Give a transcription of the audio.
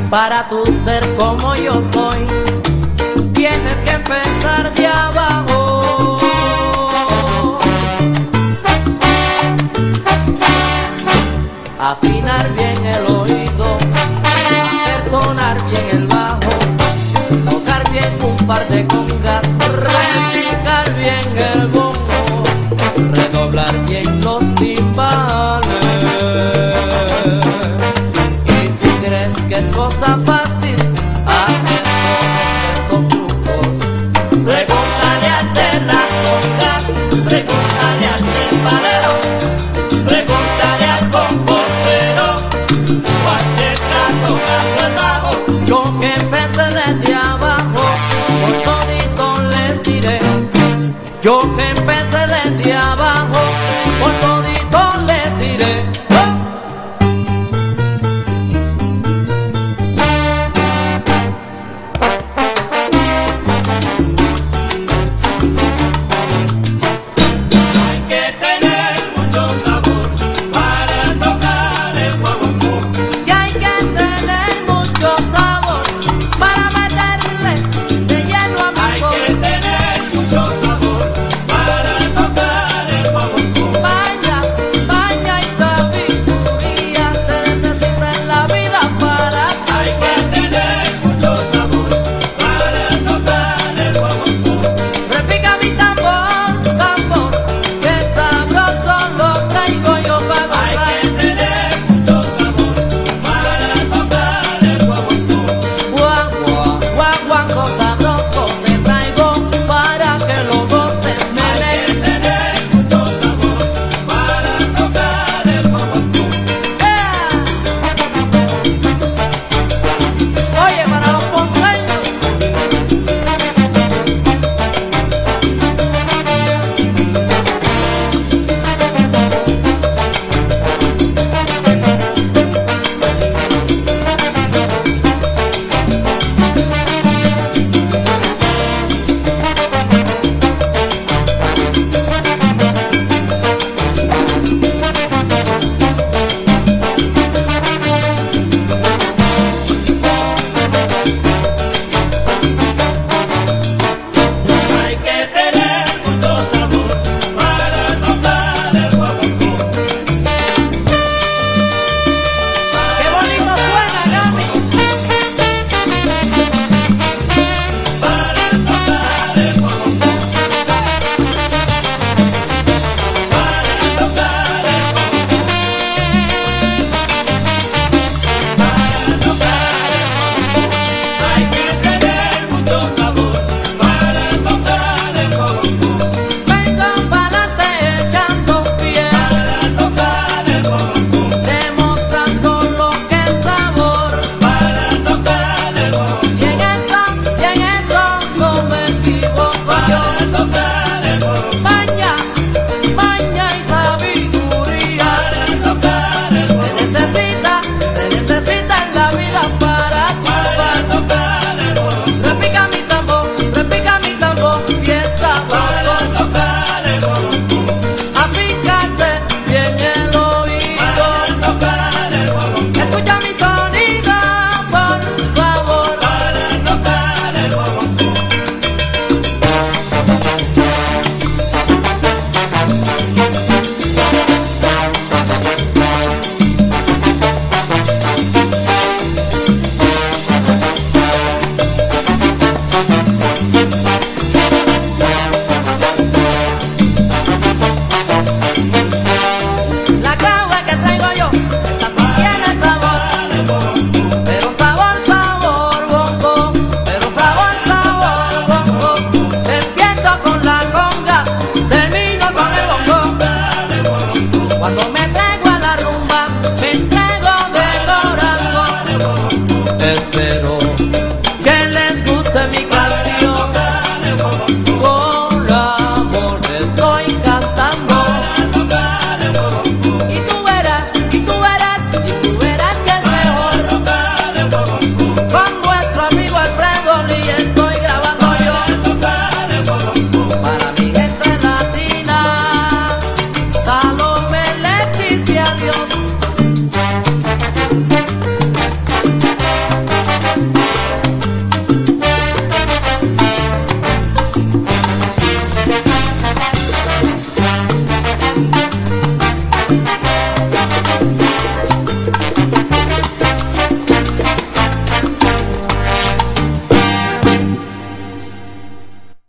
Para tú ser como yo soy, tienes que empezar de abajo. Afinar bien el oído, hacer sonar bien el bajo, tocar bien un par de congas, repicar bien el bombo, redoblar bien los timbales. Y si crees que es cosa fácil hacer todos estos trucos, pregúntale al de las congas, pregúntale al timbalero, pregúntale al compostero, cuál está tocando el bajo. Yo que empecé desde abajo, por todito les diré. Yo que empecé desde abajo, por todito les diré. Bien